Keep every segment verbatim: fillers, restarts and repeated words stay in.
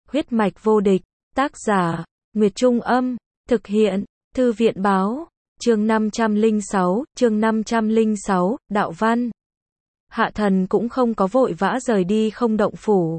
Huyết mạch vô địch, tác giả, Nguyệt Trung Âm, thực hiện, Thư viện Báo, chương năm trăm lẻ sáu, chương năm trăm lẻ sáu, đạo văn. Hạ Thần cũng không có vội vã rời đi Không Động Phủ.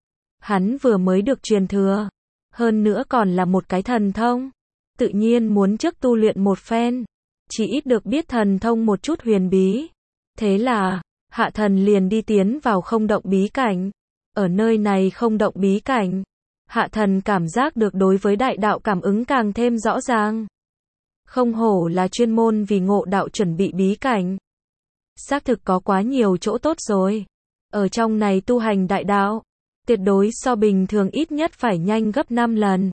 Hắn vừa mới được truyền thừa, hơn nữa còn là một cái thần thông, tự nhiên muốn trước tu luyện một phen, chỉ ít được biết thần thông một chút huyền bí. Thế là, Hạ Thần liền đi tiến vào Không Động bí cảnh. Ở nơi này Không Động bí cảnh, Hạ Thần cảm giác được đối với đại đạo cảm ứng càng thêm rõ ràng. Không hổ là chuyên môn vì ngộ đạo chuẩn bị bí cảnh. Xác thực có quá nhiều chỗ tốt rồi. Ở trong này tu hành đại đạo, tuyệt đối so bình thường ít nhất phải nhanh gấp năm lần.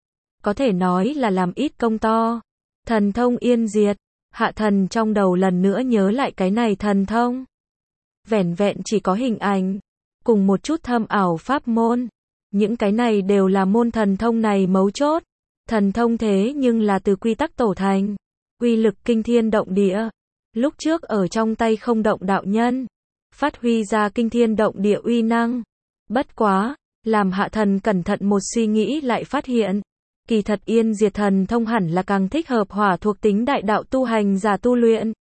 Có thể nói là làm ít công to. Thần thông yên diệt, Hạ Thần trong đầu lần nữa nhớ lại cái này thần thông. Vẻn vẹn chỉ có hình ảnh, cùng một chút thâm ảo pháp môn. Những cái này đều là môn thần thông này mấu chốt. Thần thông thế nhưng là từ quy tắc tổ thành, uy lực kinh thiên động địa. Lúc trước ở trong tay Không Động đạo nhân, phát huy ra kinh thiên động địa uy năng. Bất quá, làm Hạ Thần cẩn thận một suy nghĩ lại phát hiện, kỳ thật yên diệt thần thông hẳn là càng thích hợp hỏa thuộc tính đại đạo tu hành giả tu luyện.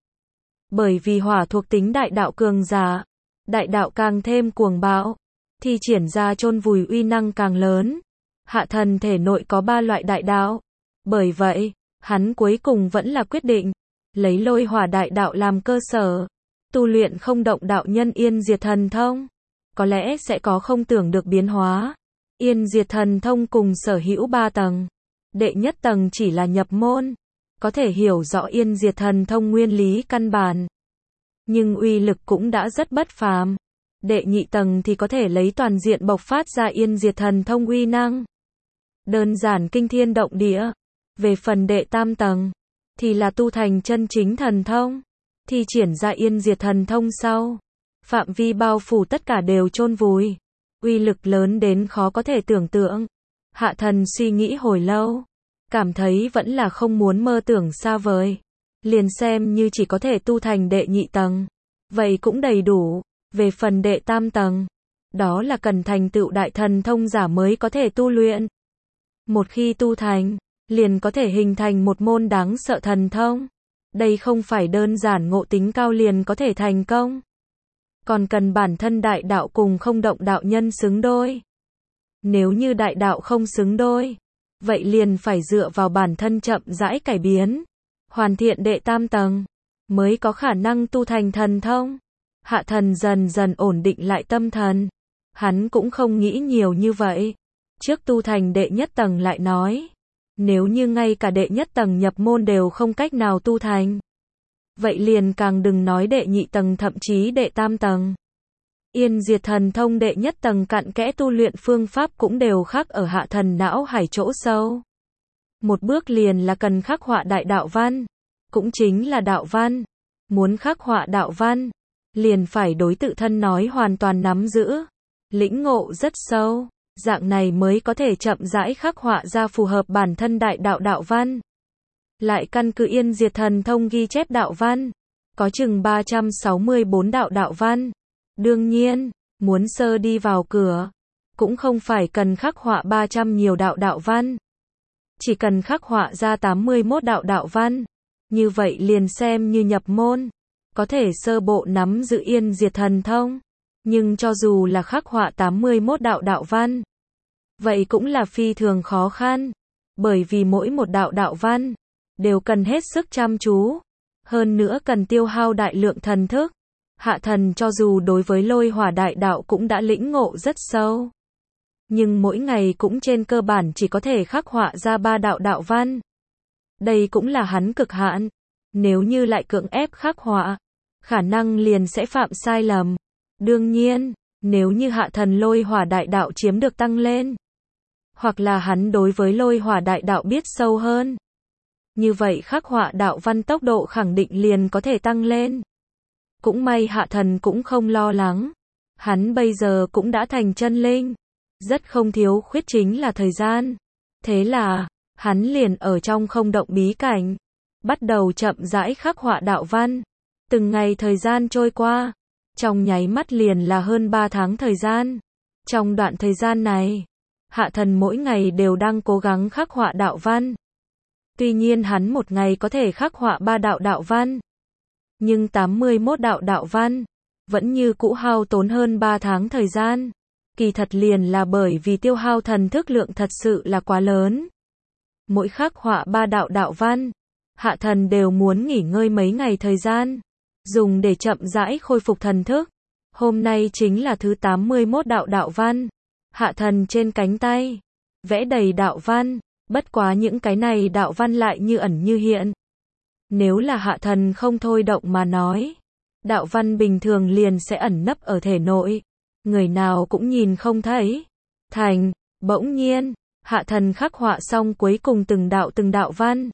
Bởi vì hỏa thuộc tính đại đạo cường giả, đại đạo càng thêm cuồng bạo, thi triển ra chôn vùi uy năng càng lớn. Hạ Thần thể nội có ba loại đại đạo, bởi vậy, hắn cuối cùng vẫn là quyết định, lấy lôi hỏa đại đạo làm cơ sở, tu luyện Không Động đạo nhân yên diệt thần thông. Có lẽ sẽ có không tưởng được biến hóa. Yên diệt thần thông cùng sở hữu ba tầng. Đệ nhất tầng chỉ là nhập môn, có thể hiểu rõ yên diệt thần thông nguyên lý căn bản, nhưng uy lực cũng đã rất bất phàm. Đệ nhị tầng thì có thể lấy toàn diện bộc phát ra yên diệt thần thông uy năng, đơn giản kinh thiên động địa. Về phần đệ tam tầng, thì là tu thành chân chính thần thông, thi triển ra yên diệt thần thông sau, phạm vi bao phủ tất cả đều chôn vùi, uy lực lớn đến khó có thể tưởng tượng. Hạ Thần suy nghĩ hồi lâu, cảm thấy vẫn là không muốn mơ tưởng xa vời, liền xem như chỉ có thể tu thành đệ nhị tầng, vậy cũng đầy đủ. Về phần đệ tam tầng, đó là cần thành tựu đại thần thông giả mới có thể tu luyện. Một khi tu thành, liền có thể hình thành một môn đáng sợ thần thông. Đây không phải đơn giản ngộ tính cao liền có thể thành công, còn cần bản thân đại đạo cùng Không Động đạo nhân xứng đôi. Nếu như đại đạo không xứng đôi, vậy liền phải dựa vào bản thân chậm rãi cải biến, hoàn thiện đệ tam tầng, mới có khả năng tu thành thần thông. Hạ Thần dần dần ổn định lại tâm thần. Hắn cũng không nghĩ nhiều như vậy. Trước tu thành đệ nhất tầng lại nói. Nếu như ngay cả đệ nhất tầng nhập môn đều không cách nào tu thành, vậy liền càng đừng nói đệ nhị tầng thậm chí đệ tam tầng. Yên diệt thần thông đệ nhất tầng cặn kẽ tu luyện phương pháp cũng đều khắc ở Hạ Thần não hải chỗ sâu. Một bước liền là cần khắc họa đại đạo văn, cũng chính là đạo văn. Muốn khắc họa đạo văn, liền phải đối tự thân nói hoàn toàn nắm giữ, lĩnh ngộ rất sâu, dạng này mới có thể chậm rãi khắc họa ra phù hợp bản thân đại đạo đạo văn. Lại căn cứ yên diệt thần thông ghi chép đạo văn, có chừng ba trăm sáu mươi bốn đạo đạo văn. Đương nhiên, muốn sơ đi vào cửa, cũng không phải cần khắc họa ba trăm nhiều đạo đạo văn, chỉ cần khắc họa ra tám mươi mốt đạo đạo văn, như vậy liền xem như nhập môn, có thể sơ bộ nắm giữ yên diệt thần thông. Nhưng cho dù là khắc họa tám mươi mốt đạo đạo văn, vậy cũng là phi thường khó khăn, bởi vì mỗi một đạo đạo văn đều cần hết sức chăm chú, hơn nữa cần tiêu hao đại lượng thần thức. Hạ Thần cho dù đối với lôi hỏa đại đạo cũng đã lĩnh ngộ rất sâu, nhưng mỗi ngày cũng trên cơ bản chỉ có thể khắc họa ra ba đạo đạo văn. Đây cũng là hắn cực hạn. Nếu như lại cưỡng ép khắc họa, khả năng liền sẽ phạm sai lầm. Đương nhiên, nếu như Hạ Thần lôi hỏa đại đạo chiếm được tăng lên, hoặc là hắn đối với lôi hỏa đại đạo biết sâu hơn, như vậy khắc họa đạo văn tốc độ khẳng định liền có thể tăng lên. Cũng may Hạ Thần cũng không lo lắng. Hắn bây giờ cũng đã thành chân linh, rất không thiếu khuyết chính là thời gian. Thế là, hắn liền ở trong Không Động bí cảnh, bắt đầu chậm rãi khắc họa đạo văn. Từng ngày thời gian trôi qua, trong nháy mắt liền là hơn ba tháng thời gian. Trong đoạn thời gian này, Hạ Thần mỗi ngày đều đang cố gắng khắc họa đạo văn. Tuy nhiên hắn một ngày có thể khắc họa ba đạo đạo văn. Nhưng tám mươi mốt đạo đạo văn, vẫn như cũ hao tốn hơn ba tháng thời gian. Kỳ thật liền là bởi vì tiêu hao thần thức lượng thật sự là quá lớn. Mỗi khắc họa ba đạo đạo văn, Hạ Thần đều muốn nghỉ ngơi mấy ngày thời gian, dùng để chậm rãi khôi phục thần thức. Hôm nay chính là thứ tám mươi mốt đạo đạo văn. Hạ Thần trên cánh tay, vẽ đầy đạo văn, bất quá những cái này đạo văn lại như ẩn như hiện. Nếu là Hạ Thần không thôi động mà nói, đạo văn bình thường liền sẽ ẩn nấp ở thể nội, người nào cũng nhìn không thấy. Thành, bỗng nhiên, Hạ Thần khắc họa xong cuối cùng từng đạo từng đạo văn.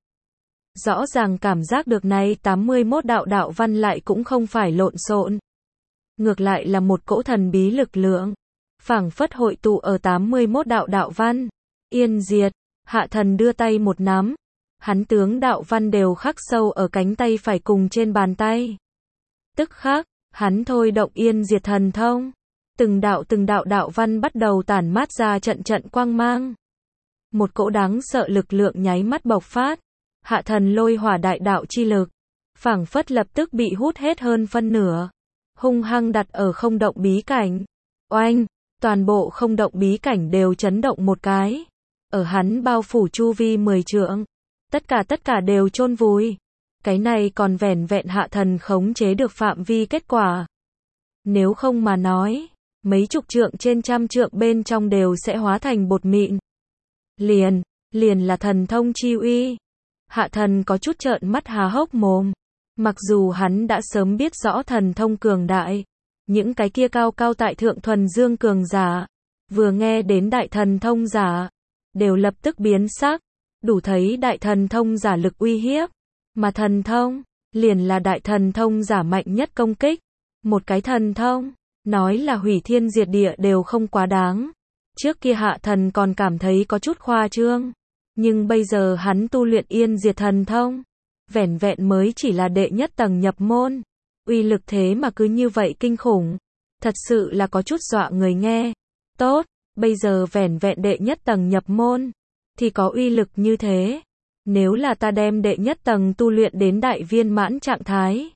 Rõ ràng cảm giác được này tám mươi mốt đạo đạo văn lại cũng không phải lộn xộn. Ngược lại là một cỗ thần bí lực lượng, phảng phất hội tụ ở tám mươi mốt đạo đạo văn. Yên diệt, Hạ Thần đưa tay một nắm, hắn tướng đạo văn đều khắc sâu ở cánh tay phải cùng trên bàn tay. Tức khắc, hắn thôi động yên diệt thần thông. Từng đạo từng đạo đạo văn bắt đầu tản mát ra trận trận quang mang. Một cỗ đáng sợ lực lượng nháy mắt bộc phát. Hạ Thần lôi hỏa đại đạo chi lực, phảng phất lập tức bị hút hết hơn phân nửa, hung hăng đặt ở không động bí cảnh. Oanh, toàn bộ không động bí cảnh đều chấn động một cái. Ở hắn bao phủ chu vi mười trượng, tất cả tất cả đều chôn vùi. Cái này còn vẻn vẹn Hạ Thần khống chế được phạm vi kết quả. Nếu không mà nói, mấy chục trượng trên trăm trượng bên trong đều sẽ hóa thành bột mịn. Liền, liền là thần thông chi uy. Hạ Thần có chút trợn mắt há hốc mồm. Mặc dù hắn đã sớm biết rõ thần thông cường đại, những cái kia cao cao tại thượng thuần dương cường giả, vừa nghe đến đại thần thông giả, đều lập tức biến sắc, đủ thấy đại thần thông giả lực uy hiếp. Mà thần thông, liền là đại thần thông giả mạnh nhất công kích. Một cái thần thông, nói là hủy thiên diệt địa đều không quá đáng. Trước kia Hạ Thần còn cảm thấy có chút khoa trương. Nhưng bây giờ hắn tu luyện yên diệt thần thông, vẻn vẹn mới chỉ là đệ nhất tầng nhập môn. Uy lực thế mà cứ như vậy kinh khủng. Thật sự là có chút dọa người nghe. Tốt, bây giờ vẻn vẹn đệ nhất tầng nhập môn, thì có uy lực như thế. Nếu là ta đem đệ nhất tầng tu luyện đến đại viên mãn trạng thái,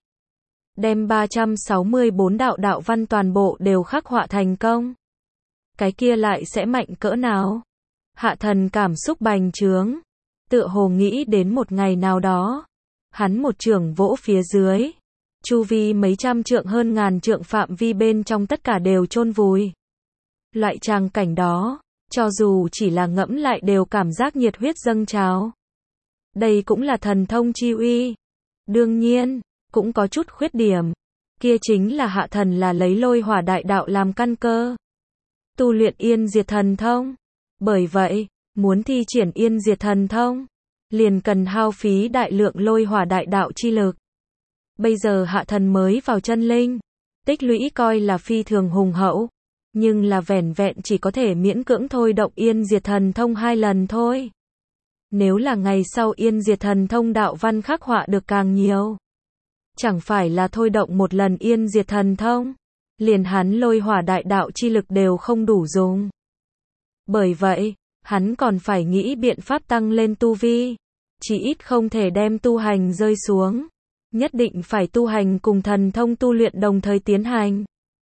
đem ba trăm sáu mươi bốn đạo đạo văn toàn bộ đều khắc họa thành công, cái kia lại sẽ mạnh cỡ nào? Hạ Thần cảm xúc bành trướng, tựa hồ nghĩ đến một ngày nào đó, hắn một chưởng vỗ phía dưới, chu vi mấy trăm trượng hơn ngàn trượng phạm vi bên trong tất cả đều chôn vùi. Loại tràng cảnh đó, cho dù chỉ là ngẫm lại đều cảm giác nhiệt huyết dâng trào. Đây cũng là thần thông chi uy. Đương nhiên, cũng có chút khuyết điểm. Kia chính là Hạ Thần là lấy lôi hỏa đại đạo làm căn cơ, tu luyện yên diệt thần thông. Bởi vậy, muốn thi triển yên diệt thần thông, liền cần hao phí đại lượng lôi hỏa đại đạo chi lực. Bây giờ Hạ Thần mới vào chân linh, tích lũy coi là phi thường hùng hậu, nhưng là vẻn vẹn chỉ có thể miễn cưỡng thôi động yên diệt thần thông hai lần thôi. Nếu là ngày sau yên diệt thần thông đạo văn khắc họa được càng nhiều, chẳng phải là thôi động một lần yên diệt thần thông, liền hắn lôi hỏa đại đạo chi lực đều không đủ dùng. Bởi vậy, hắn còn phải nghĩ biện pháp tăng lên tu vi, chỉ ít không thể đem tu hành rơi xuống, nhất định phải tu hành cùng thần thông tu luyện đồng thời tiến hành.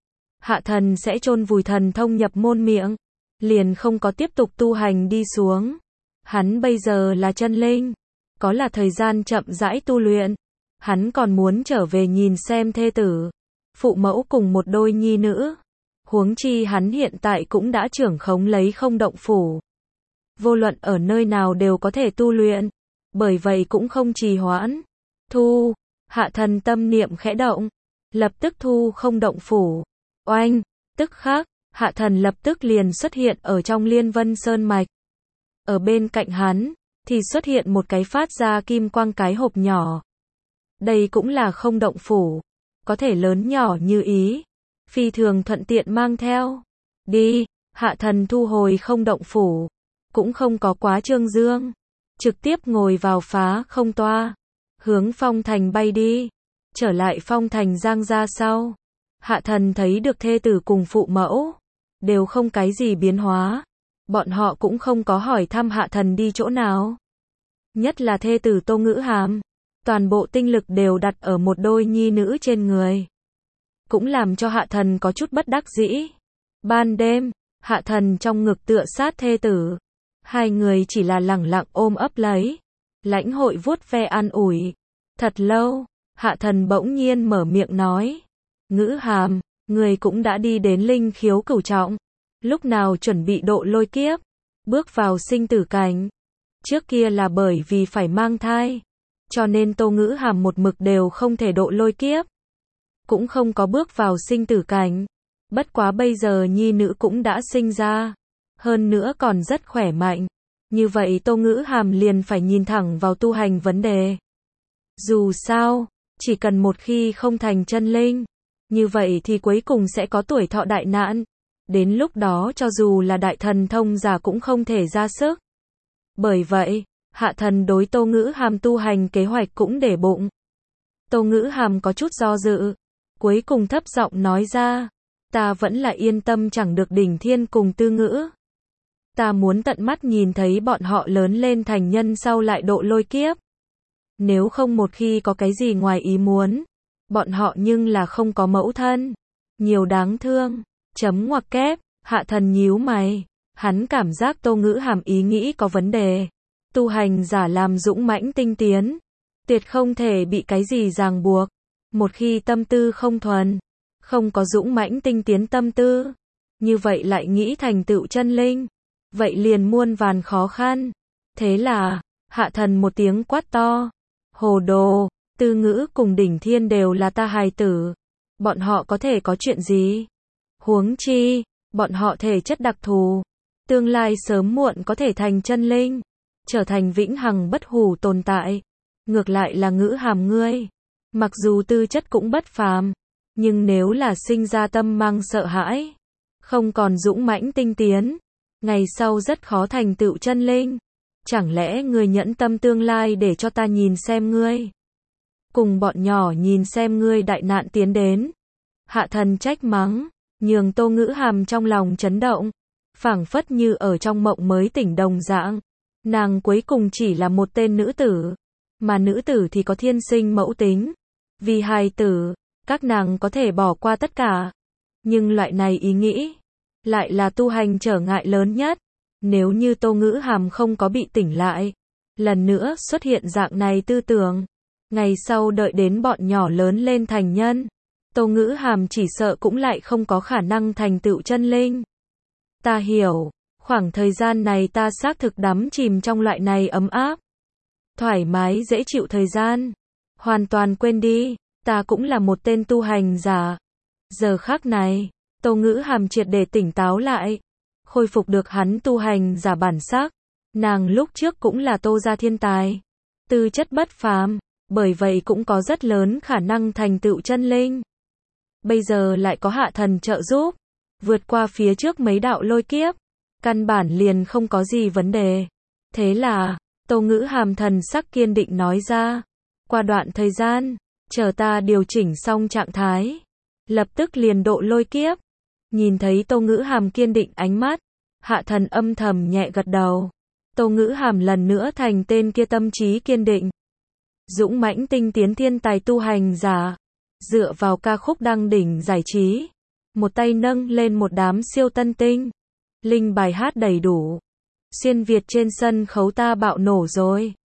Hạ Thần sẽ chôn vùi thần thông nhập môn miệng, liền không có tiếp tục tu hành đi xuống. Hắn bây giờ là chân linh, có là thời gian chậm rãi tu luyện. Hắn còn muốn trở về nhìn xem thê tử, phụ mẫu cùng một đôi nhi nữ. Huống chi hắn hiện tại cũng đã trưởng khống lấy không động phủ. Vô luận ở nơi nào đều có thể tu luyện, bởi vậy cũng không trì hoãn. Thu, Hạ Thần tâm niệm khẽ động, lập tức thu không động phủ. Oanh, tức khắc, Hạ Thần lập tức liền xuất hiện ở trong Liên Vân Sơn Mạch. Ở bên cạnh hắn, thì xuất hiện một cái phát ra kim quang cái hộp nhỏ. Đây cũng là không động phủ, có thể lớn nhỏ như ý, phi thường thuận tiện mang theo. Đi, Hạ Thần thu hồi không động phủ, cũng không có quá trương dương, trực tiếp ngồi vào phá không toa, hướng Phong Thành bay đi. Trở lại Phong Thành Giang ra sau, Hạ Thần thấy được thê tử cùng phụ mẫu, đều không cái gì biến hóa, bọn họ cũng không có hỏi thăm Hạ Thần đi chỗ nào. Nhất là thê tử Tô Ngữ Hàm, toàn bộ tinh lực đều đặt ở một đôi nhi nữ trên người. Cũng làm cho Hạ Thần có chút bất đắc dĩ. Ban đêm, Hạ Thần trong ngực tựa sát thê tử. Hai người chỉ là lẳng lặng ôm ấp lấy. Lãnh Hội vuốt ve an ủi. Thật lâu, Hạ Thần bỗng nhiên mở miệng nói. Ngữ Hàm, người cũng đã đi đến linh khiếu cửu trọng. Lúc nào chuẩn bị độ lôi kiếp, bước vào sinh tử cảnh. Trước kia là bởi vì phải mang thai, cho nên Tô Ngữ Hàm một mực đều không thể độ lôi kiếp. Cũng không có bước vào sinh tử cảnh. Bất quá bây giờ nhi nữ cũng đã sinh ra. Hơn nữa còn rất khỏe mạnh. Như vậy Tô Ngữ Hàm liền phải nhìn thẳng vào tu hành vấn đề. Dù sao, chỉ cần một khi không thành chân linh, như vậy thì cuối cùng sẽ có tuổi thọ đại nạn. Đến lúc đó cho dù là đại thần thông giả cũng không thể ra sức. Bởi vậy, Hạ Thần đối Tô Ngữ Hàm tu hành kế hoạch cũng để bụng. Tô Ngữ Hàm có chút do dự, cuối cùng thấp giọng nói ra, ta vẫn là yên tâm chẳng được Đỉnh Thiên cùng Tư Ngữ. Ta muốn tận mắt nhìn thấy bọn họ lớn lên thành nhân sau lại độ lôi kiếp. Nếu không một khi có cái gì ngoài ý muốn, bọn họ nhưng là không có mẫu thân. Nhiều đáng thương. Chấm ngoặc kép, Hạ Thần nhíu mày. Hắn cảm giác Tô Ngữ Hàm ý nghĩ có vấn đề. Tu hành giả làm dũng mãnh tinh tiến, tuyệt không thể bị cái gì ràng buộc. Một khi tâm tư không thuần, không có dũng mãnh tinh tiến tâm tư, như vậy lại nghĩ thành tựu chân linh, vậy liền muôn vàn khó khăn. Thế là, Hạ Thần một tiếng quát to. Hồ đồ, Tư Ngữ cùng Đỉnh Thiên đều là ta hài tử. Bọn họ có thể có chuyện gì? Huống chi, bọn họ thể chất đặc thù. Tương lai sớm muộn có thể thành chân linh, trở thành vĩnh hằng bất hủ tồn tại. Ngược lại là Ngữ Hàm ngươi. Mặc dù tư chất cũng bất phàm, nhưng nếu là sinh ra tâm mang sợ hãi, không còn dũng mãnh tinh tiến, ngày sau rất khó thành tựu chân linh. Chẳng lẽ ngươi nhẫn tâm tương lai để cho ta nhìn xem ngươi? Cùng bọn nhỏ nhìn xem ngươi đại nạn tiến đến. Hạ Thần trách mắng, nhường Tô Ngữ Hàm trong lòng chấn động, phảng phất như ở trong mộng mới tỉnh đồng dạng. Nàng cuối cùng chỉ là một tên nữ tử, mà nữ tử thì có thiên sinh mẫu tính. Vì hài tử, các nàng có thể bỏ qua tất cả. Nhưng loại này ý nghĩ, lại là tu hành trở ngại lớn nhất. Nếu như Tô Ngữ Hàm không có bị tỉnh lại, lần nữa xuất hiện dạng này tư tưởng, ngày sau đợi đến bọn nhỏ lớn lên thành nhân, Tô Ngữ Hàm chỉ sợ cũng lại không có khả năng thành tựu chân linh. Ta hiểu, khoảng thời gian này ta xác thực đắm chìm trong loại này ấm áp, thoải mái dễ chịu thời gian. Hoàn toàn quên đi, ta cũng là một tên tu hành giả. Giờ khắc này, Tô Ngữ Hàm triệt để tỉnh táo lại, khôi phục được hắn tu hành giả bản sắc. Nàng lúc trước cũng là Tô gia thiên tài, tư chất bất phàm, bởi vậy cũng có rất lớn khả năng thành tựu chân linh. Bây giờ lại có Hạ Thần trợ giúp, vượt qua phía trước mấy đạo lôi kiếp, căn bản liền không có gì vấn đề. Thế là, Tô Ngữ Hàm thần sắc kiên định nói ra, qua đoạn thời gian, chờ ta điều chỉnh xong trạng thái, lập tức liền độ lôi kiếp. Nhìn thấy Tô Ngữ Hàm kiên định ánh mắt, Hạ Thần âm thầm nhẹ gật đầu. Tô Ngữ Hàm lần nữa thành tên kia tâm trí kiên định, dũng mãnh tinh tiến thiên tài tu hành giả, dựa vào ca khúc đăng đỉnh giải trí, một tay nâng lên một đám siêu tân tinh, linh bài hát đầy đủ, xuyên Việt trên sân khấu ta bạo nổ rồi.